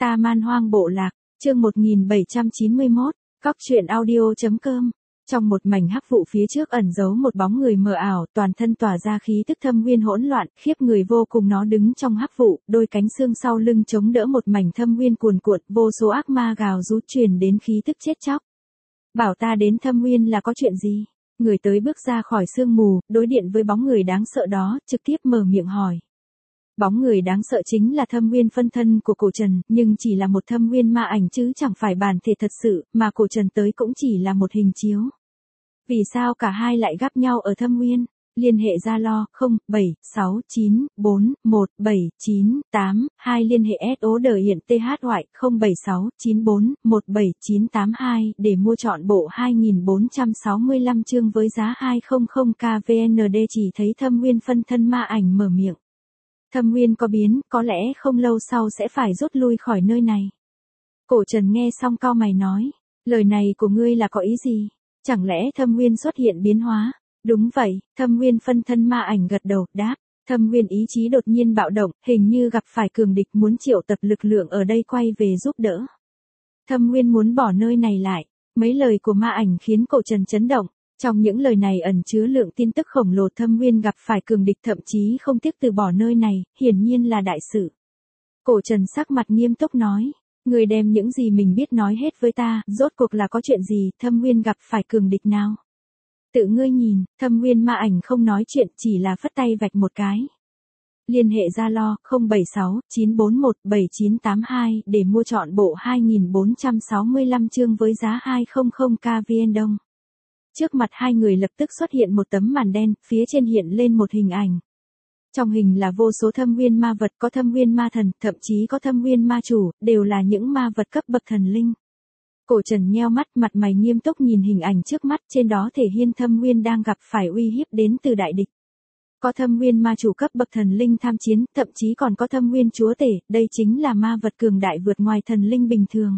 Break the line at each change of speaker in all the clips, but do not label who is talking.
Ta Man Hoang Bộ Lạc, chương 1791, Cóc truyện audio.com. Trong một mảnh hắc vụ phía trước ẩn giấu một bóng người mờ ảo, toàn thân tỏa ra khí tức thâm nguyên hỗn loạn, khiếp người vô cùng. Nó đứng trong hắc vụ, đôi cánh xương sau lưng chống đỡ một mảnh thâm nguyên cuồn cuộn, vô số ác ma gào rú truyền đến khí tức chết chóc. Bảo ta đến thâm nguyên là có chuyện gì? Người tới bước ra khỏi sương mù, đối điện với bóng người đáng sợ đó, trực tiếp mở miệng hỏi. Bóng người đáng sợ chính là thâm nguyên phân thân của cổ Trần, nhưng chỉ là một thâm nguyên ma ảnh chứ chẳng phải bản thể thật sự, mà cổ Trần tới cũng chỉ là một hình chiếu. Vì sao cả hai lại gặp nhau ở thâm nguyên? Liên hệ Zalo 0769417982, liên hệ SO đời hiện TH Hoại 0769417982 để mua trọn bộ 2465 chương với giá 200k VND. Chỉ thấy thâm nguyên phân thân ma ảnh mở miệng. Thâm nguyên có biến, có lẽ không lâu sau sẽ phải rút lui khỏi nơi này. Cổ Trần nghe xong cau mày nói, lời này của ngươi là có ý gì? Chẳng lẽ thâm nguyên xuất hiện biến hóa? Đúng vậy, thâm nguyên phân thân ma ảnh gật đầu, đáp. Thâm nguyên ý chí đột nhiên bạo động, hình như gặp phải cường địch, muốn triệu tập lực lượng ở đây quay về giúp đỡ. Thâm nguyên muốn bỏ nơi này lại. Mấy lời của ma ảnh khiến cổ Trần chấn động. Trong những lời này ẩn chứa lượng tin tức khổng lồ. Thâm nguyên gặp phải cường địch, thậm chí không tiếc từ bỏ nơi này, hiển nhiên là đại sự. Cổ Trần sắc mặt nghiêm túc nói, người đem những gì mình biết nói hết với ta, rốt cuộc là có chuyện gì? Thâm nguyên gặp phải cường địch nào? Tự ngươi nhìn. Thâm nguyên ma ảnh không nói chuyện, chỉ là phất tay vạch một cái. Liên hệ Zalo 0769417982 để mua trọn bộ 2465 chương với giá 200k VN Đông. Trước mặt hai người lập tức xuất hiện một tấm màn đen, phía trên hiện lên một hình ảnh. Trong hình là vô số thâm nguyên ma vật, có thâm nguyên ma thần, thậm chí có thâm nguyên ma chủ, đều là những ma vật cấp bậc thần linh. Cổ Trần nheo mắt, mặt mày nghiêm túc nhìn hình ảnh trước mắt, trên đó thể hiện thâm nguyên đang gặp phải uy hiếp đến từ đại địch. Có thâm nguyên ma chủ cấp bậc thần linh tham chiến, thậm chí còn có thâm nguyên chúa tể, đây chính là ma vật cường đại vượt ngoài thần linh bình thường.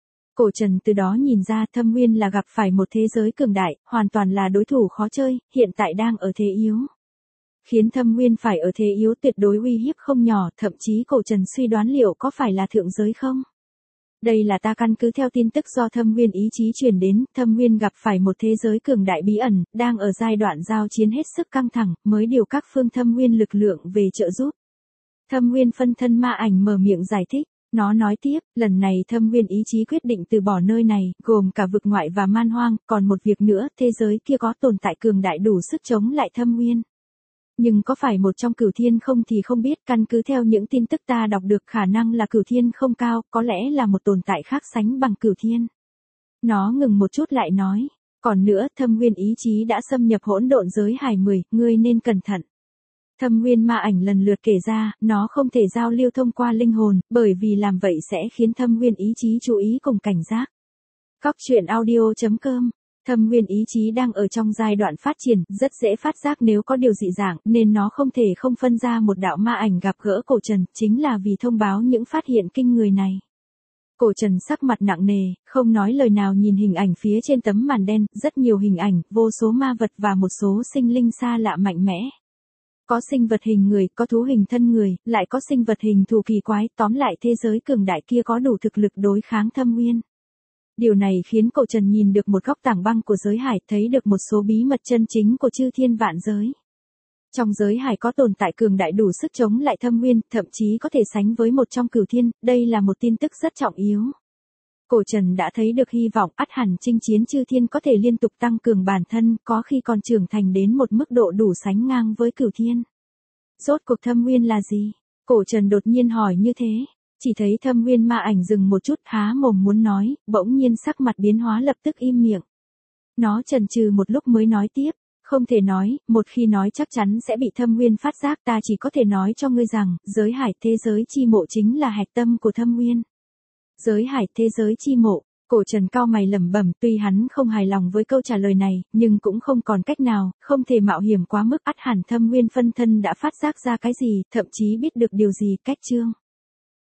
Cổ Trần từ đó nhìn ra thâm nguyên là gặp phải một thế giới cường đại, hoàn toàn là đối thủ khó chơi, hiện tại đang ở thế yếu. Khiến thâm nguyên phải ở thế yếu tuyệt đối uy hiếp không nhỏ, thậm chí cổ Trần suy đoán liệu có phải là thượng giới không? Đây là ta căn cứ theo tin tức do thâm nguyên ý chí truyền đến, thâm nguyên gặp phải một thế giới cường đại bí ẩn, đang ở giai đoạn giao chiến hết sức căng thẳng, mới điều các phương thâm nguyên lực lượng về trợ giúp. Thâm nguyên phân thân ma ảnh mở miệng giải thích. Nó nói tiếp, lần này thâm nguyên ý chí quyết định từ bỏ nơi này, gồm cả vực ngoại và man hoang, còn một việc nữa, thế giới kia có tồn tại cường đại đủ sức chống lại thâm nguyên. Nhưng có phải một trong cửu thiên không thì không biết, căn cứ theo những tin tức ta đọc được khả năng là cửu thiên không cao, có lẽ là một tồn tại khác sánh bằng cửu thiên. Nó ngừng một chút lại nói, còn nữa thâm nguyên ý chí đã xâm nhập hỗn độn giới hải 10, ngươi nên cẩn thận. Thâm nguyên ma ảnh lần lượt kể ra, nó không thể giao lưu thông qua linh hồn, bởi vì làm vậy sẽ khiến thâm nguyên ý chí chú ý cùng cảnh giác. Cóc truyện audio.com. Thâm nguyên ý chí đang ở trong giai đoạn phát triển, rất dễ phát giác nếu có điều dị dạng, nên nó không thể không phân ra một đạo ma ảnh gặp gỡ cổ Trần, chính là vì thông báo những phát hiện kinh người này. Cổ Trần sắc mặt nặng nề, không nói lời nào nhìn hình ảnh phía trên tấm màn đen, rất nhiều hình ảnh, vô số ma vật và một số sinh linh xa lạ mạnh mẽ. Có sinh vật hình người, có thú hình thân người, lại có sinh vật hình thù kỳ quái, tóm lại thế giới cường đại kia có đủ thực lực đối kháng thâm nguyên. Điều này khiến cổ Trần nhìn được một góc tảng băng của giới hải, thấy được một số bí mật chân chính của chư thiên vạn giới. Trong giới hải có tồn tại cường đại đủ sức chống lại thâm nguyên, thậm chí có thể sánh với một trong cửu thiên, đây là một tin tức rất trọng yếu. Cổ Trần đã thấy được hy vọng, ắt hẳn chinh chiến chư thiên có thể liên tục tăng cường bản thân, có khi còn trưởng thành đến một mức độ đủ sánh ngang với cửu thiên. Rốt cuộc thâm nguyên là gì? Cổ Trần đột nhiên hỏi như thế. Chỉ thấy thâm nguyên ma ảnh dừng một chút, há mồm muốn nói, bỗng nhiên sắc mặt biến hóa, lập tức im miệng. Nó chần chừ một lúc mới nói tiếp, không thể nói, một khi nói chắc chắn sẽ bị thâm nguyên phát giác, ta chỉ có thể nói cho ngươi rằng, giới hải thế giới chi mộ chính là hạch tâm của thâm nguyên. Giới hải thế giới chi mộ. Cổ Trần cau mày lẩm bẩm, tuy hắn không hài lòng với câu trả lời này, nhưng cũng không còn cách nào, không thể mạo hiểm quá mức, ắt hẳn thâm nguyên phân thân đã phát giác ra cái gì, thậm chí biết được điều gì. Cách chương